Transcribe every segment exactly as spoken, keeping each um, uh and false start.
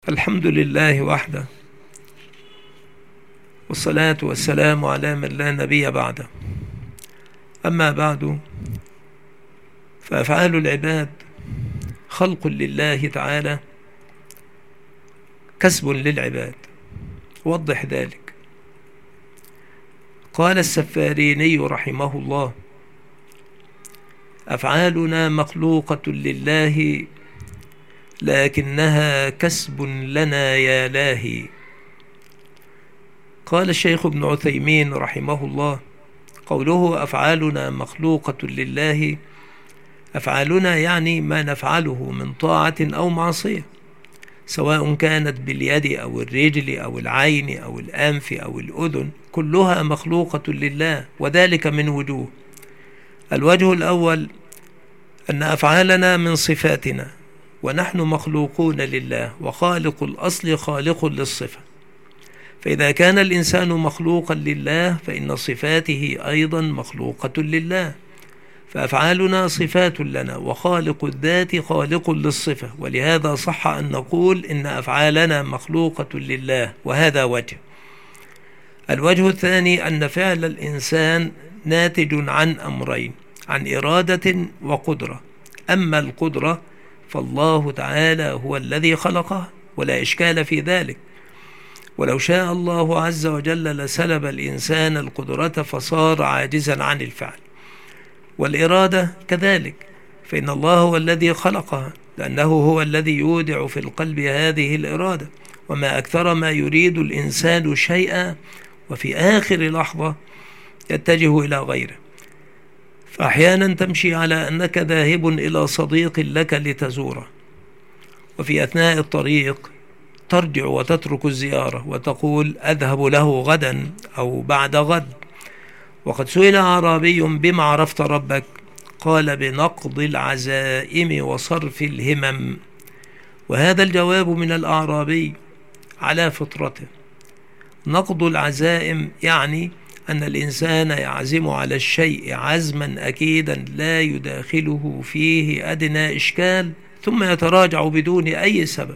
الحمد لله وحده، والصلاة والسلام على من لا نبي بعده. أما بعد، فأفعال العباد خلق لله تعالى، كسب للعباد. وضح ذلك. قال السفاريني رحمه الله: أفعالنا مخلوقة لله لكنها كسب لنا يا لاهي. قال الشيخ ابن عثيمين رحمه الله: قوله أفعالنا مخلوقة لله، أفعالنا يعني ما نفعله من طاعة أو معصية، سواء كانت باليد أو الرجل أو العين أو الأنف أو الأذن، كلها مخلوقة لله، وذلك من وجوه. الوجه الأول أن أفعالنا من صفاتنا، ونحن مخلوقون لله، وخالق الأصل خالق للصفة. فإذا كان الإنسان مخلوقا لله فإن صفاته أيضا مخلوقة لله، فأفعالنا صفات لنا، وخالق الذات خالق للصفة، ولهذا صح أن نقول إن أفعالنا مخلوقة لله، وهذا وجه. الوجه الثاني أن فعل الإنسان ناتج عن أمرين: عن إرادة وقدرة. أما القدرة فالله تعالى هو الذي خلقها، ولا إشكال في ذلك، ولو شاء الله عز وجل لسلب الإنسان القدرة فصار عاجزا عن الفعل. والإرادة كذلك، فإن الله هو الذي خلقها، لأنه هو الذي يودع في القلب هذه الإرادة. وما أكثر ما يريد الإنسان شيئا وفي آخر لحظة يتجه إلى غيره. فأحيانا تمشي على أنك ذاهب إلى صديق لك لتزوره، وفي أثناء الطريق ترجع وتترك الزيارة وتقول أذهب له غدا أو بعد غد. وقد سئل أعرابي: بما عرفت ربك؟ قال: بنقض العزائم وصرف الهمم. وهذا الجواب من الأعرابي على فطرته. نقض العزائم يعني أن الإنسان يعزم على الشيء عزما أكيدا لا يداخله فيه أدنى إشكال، ثم يتراجع بدون أي سبب.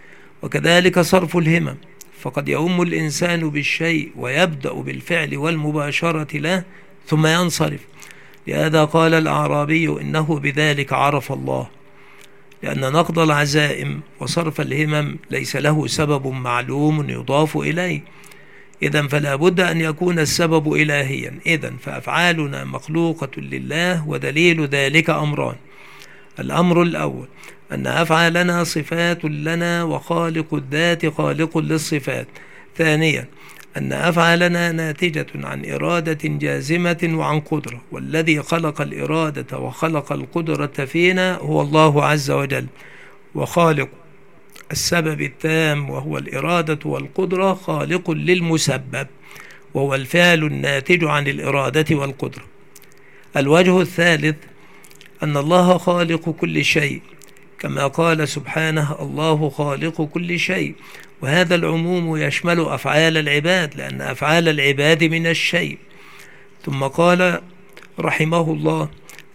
وكذلك صرف الهمم، فقد يؤم الإنسان بالشيء ويبدأ بالفعل والمباشرة له ثم ينصرف. لهذا قال الأعرابي: إنه بذلك عرف الله، لأن نقض العزائم وصرف الهمم ليس له سبب معلوم يضاف إليه، إذن فلا بد أن يكون السبب إلهيا. إذن فأفعالنا مخلوقة لله، ودليل ذلك أمران: الأمر الأول أن أفعالنا صفات لنا، وخالق الذات خالق للصفات. ثانيا أن أفعالنا ناتجة عن إرادة جازمة وعن قدرة، والذي خلق الإرادة وخلق القدرة فينا هو الله عز وجل، وخالق السبب التام وهو الإرادة والقدرة خالق للمسبب، وهو الفعل الناتج عن الإرادة والقدرة. الوجه الثالث أن الله خالق كل شيء، كما قال سبحانه: الله خالق كل شيء. وهذا العموم يشمل أفعال العباد، لأن أفعال العباد من الشيء. ثم قال رحمه الله: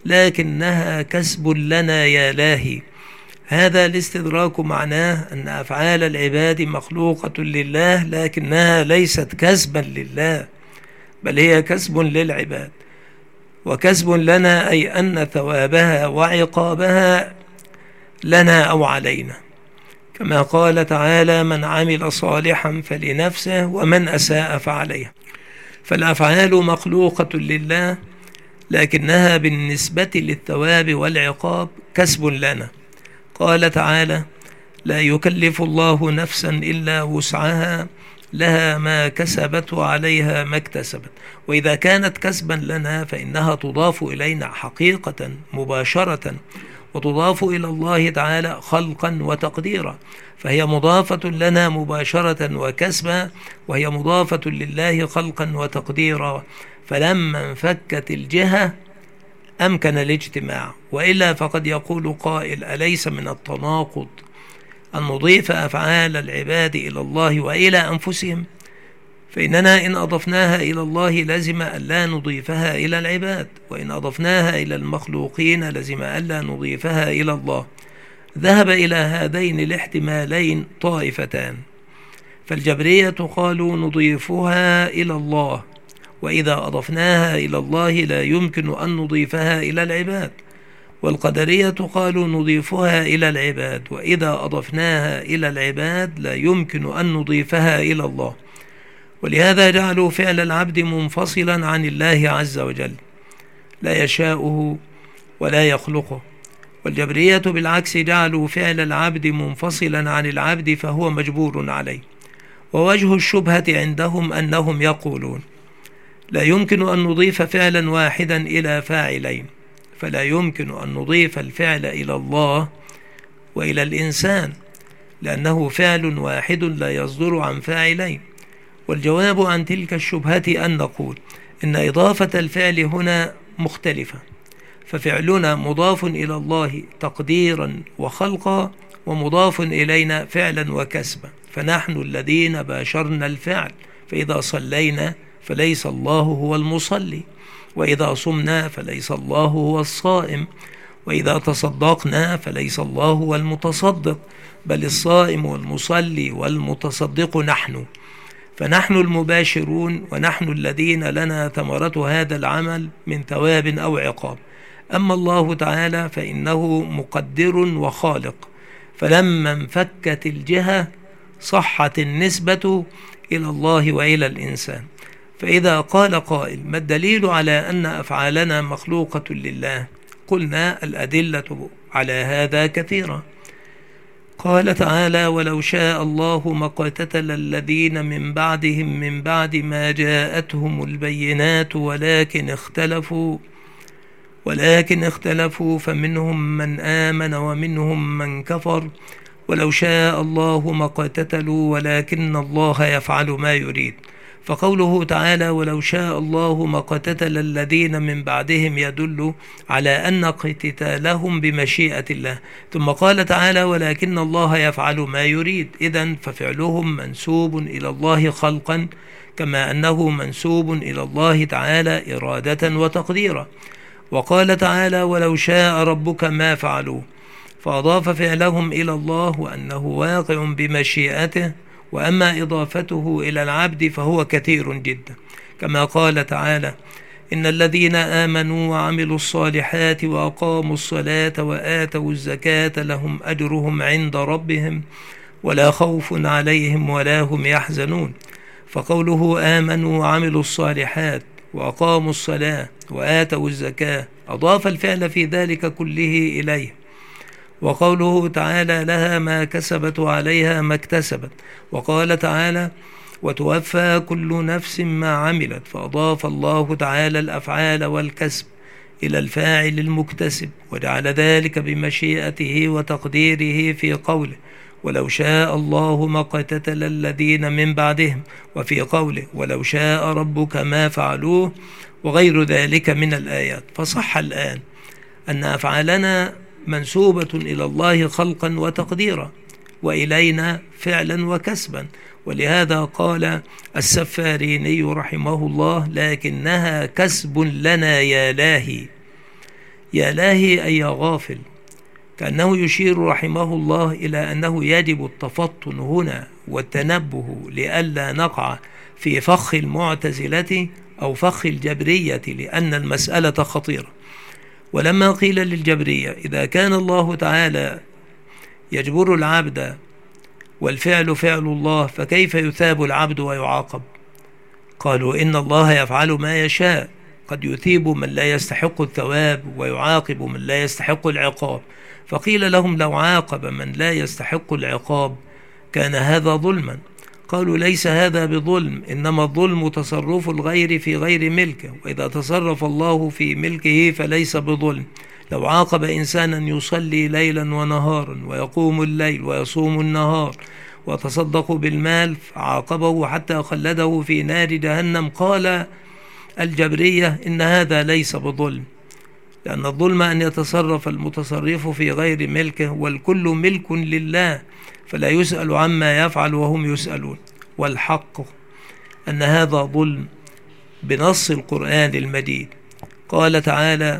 لكنها كسب لنا يا لاهي. هذا الاستدراك معناه أن أفعال العباد مخلوقة لله، لكنها ليست كسبا لله، بل هي كسب للعباد. وكسب لنا أي أن ثوابها وعقابها لنا أو علينا، كما قال تعالى: من عمل صالحا فلنفسه ومن أساء فعليها. فالأفعال مخلوقة لله، لكنها بالنسبة للثواب والعقاب كسب لنا. قال تعالى: لا يكلف الله نفسا إلا وسعها، لها ما كسبت وعليها ما اكتسبت. وإذا كانت كسبا لنا فإنها تضاف إلينا حقيقة مباشرة، وتضاف إلى الله تعالى خلقا وتقديرا، فهي مضافة لنا مباشرة وكسبا، وهي مضافة لله خلقا وتقديرا. فلما انفكت الجهة أمكن الاجتماع، وإلا فقد يقول قائل: أليس من التناقض أن نضيف أفعال العباد إلى الله وإلى أنفسهم؟ فإننا إن أضفناها إلى الله لزم ألا نضيفها إلى العباد، وإن أضفناها إلى المخلوقين لزم ألا نضيفها إلى الله. ذهب إلى هذين الاحتمالين طائفتان. فالجبرية قالوا نضيفها إلى الله، وإذا أضفناها إلى الله لا يمكن أن نضيفها إلى العباد. والقدرية قالوا نضيفها إلى العباد، وإذا أضفناها إلى العباد لا يمكن أن نضيفها إلى الله. ولهذا جعلوا فعل العبد منفصلا عن الله عز وجل، لا يشاؤه ولا يخلقه. والجبرية بالعكس جعلوا فعل العبد منفصلا عن العبد فهو مجبور عليه. ووجه الشبهة عندهم أنهم يقولون لا يمكن أن نضيف فعلا واحدا إلى فاعلين، فلا يمكن أن نضيف الفعل إلى الله وإلى الإنسان، لأنه فعل واحد لا يصدر عن فاعلين. والجواب عن تلك الشبهة أن نقول إن إضافة الفعل هنا مختلفة، ففعلنا مضاف إلى الله تقديرا وخلقا، ومضاف إلينا فعلا وكسبا، فنحن الذين باشرنا الفعل. فإذا صلينا فليس الله هو المصلي، وإذا صمنا فليس الله هو الصائم، وإذا تصدقنا فليس الله هو المتصدق، بل الصائم والمصلي والمتصدق نحن. فنحن المباشرون، ونحن الذين لنا ثمرة هذا العمل من ثواب أو عقاب. أما الله تعالى فإنه مقدر وخالق، فلما انفكت الجهة صحت النسبة إلى الله وإلى الإنسان. فإذا قال قائل ما الدليل على أن أفعالنا مخلوقة لله؟ قلنا الأدلة على هذا كثيرة. قال تعالى ولو شاء الله ما اقتتل الذين من بعدهم من بعد ما جاءتهم البينات ولكن اختلفوا ولكن اختلفوا فمنهم من آمن ومنهم من كفر ولو شاء الله ما اقتتلوا ولكن الله يفعل ما يريد. فقوله تعالى ولو شاء الله ما اقتتل الذين من بعدهم يدل على أن اقتتالهم بمشيئة الله. ثم قال تعالى ولكن الله يفعل ما يريد، إذن ففعلهم منسوب إلى الله خلقا، كما أنه منسوب إلى الله تعالى إرادة وتقديرا. وقال تعالى ولو شاء ربك ما فعلوه، فأضاف فعلهم إلى الله وأنه واقع بمشيئته. وأما إضافته إلى العبد فهو كثير جدا، كما قال تعالى إن الذين آمنوا وعملوا الصالحات وأقاموا الصلاة وآتوا الزكاة لهم أجرهم عند ربهم ولا خوف عليهم ولا هم يحزنون. فقوله آمنوا وعملوا الصالحات وأقاموا الصلاة وآتوا الزكاة أضاف الفعل في ذلك كله إليه. وقوله تعالى لها ما كسبت وعليها ما اكتسبت. وقال تعالى وتوفى كل نفس ما عملت، فأضاف الله تعالى الأفعال والكسب إلى الفاعل المكتسب، وجعل ذلك بمشيئته وتقديره في قوله ولو شاء الله ما اقتتل الذين من بعدهم، وفي قوله ولو شاء ربك ما فعلوه، وغير ذلك من الآيات. فصح الآن أن أفعالنا منسوبة إلى الله خلقا وتقديرا، وإلينا فعلا وكسبا. ولهذا قال السفاريني رحمه الله لكنها كسب لنا يا لاهي. يا لاهي أي يا غافل، كأنه يشير رحمه الله إلى أنه يجب التفطن هنا والتنبه لئلا نقع في فخ المعتزلة أو فخ الجبرية، لأن المسألة خطيرة. ولما قيل للجبرية إذا كان الله تعالى يجبر العبد والفعل فعل الله فكيف يثاب العبد ويعاقب؟ قالوا إن الله يفعل ما يشاء، قد يثيب من لا يستحق الثواب ويعاقب من لا يستحق العقاب. فقيل لهم لو عاقب من لا يستحق العقاب كان هذا ظلما. قالوا ليس هذا بظلم، إنما الظلم تصرف الغير في غير ملكه، وإذا تصرف الله في ملكه فليس بظلم. لو عاقب إنسانا يصلي ليلا ونهارا ويقوم الليل ويصوم النهار وتصدق بالمال فعاقبه حتى خلده في نار جهنم، قال الجبرية إن هذا ليس بظلم، لأن الظلم أن يتصرف المتصرف في غير ملكه، والكل ملك لله فلا يسأل عما يفعل وهم يسألون. والحق أن هذا ظلم بنص القرآن المجيد. قال تعالى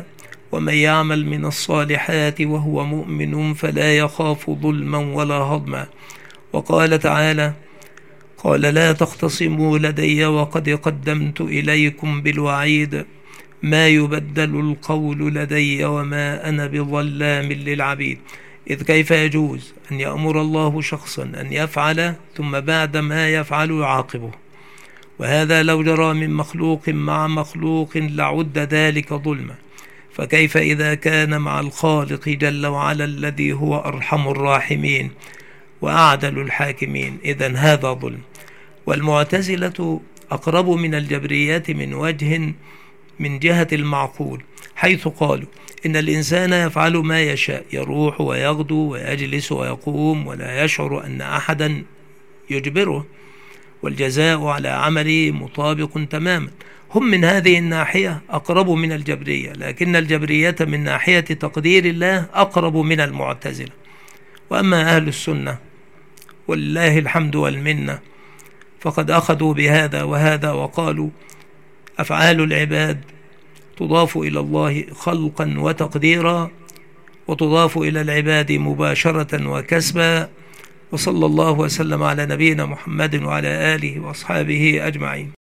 ومن يعمل من الصالحات وهو مؤمن فلا يخاف ظلما ولا هضما. وقال تعالى: قال لا تختصموا لدي وقد قدمت إليكم بالوعيد ما يبدل القول لدي وما أنا بظلام للعبيد. إذ كيف يجوز أن يأمر الله شخصا أن يفعل ثم بعد ما يفعل يعاقبه؟ وهذا لو جرى من مخلوق مع مخلوق لعد ذلك ظلما، فكيف إذا كان مع الخالق جل وعلا الذي هو أرحم الراحمين وأعدل الحاكمين؟ إذن هذا ظلم. والمعتزلة أقرب من الجبريات من وجه من جهة المعقول، حيث قالوا إن الإنسان يفعل ما يشاء، يروح ويغدو ويجلس ويقوم ولا يشعر أن أحدا يجبره، والجزاء على عمله مطابق تماما. هم من هذه الناحية أقرب من الجبرية، لكن الجبرية من ناحية تقدير الله أقرب من المعتزلة. وأما أهل السنة ولله الحمد والمنة فقد أخذوا بهذا وهذا، وقالوا أفعال العباد تضاف إلى الله خلقا وتقديرا، وتضاف إلى العباد مباشرة وكسبا. وصلى الله وسلم على نبينا محمد وعلى آله وأصحابه أجمعين.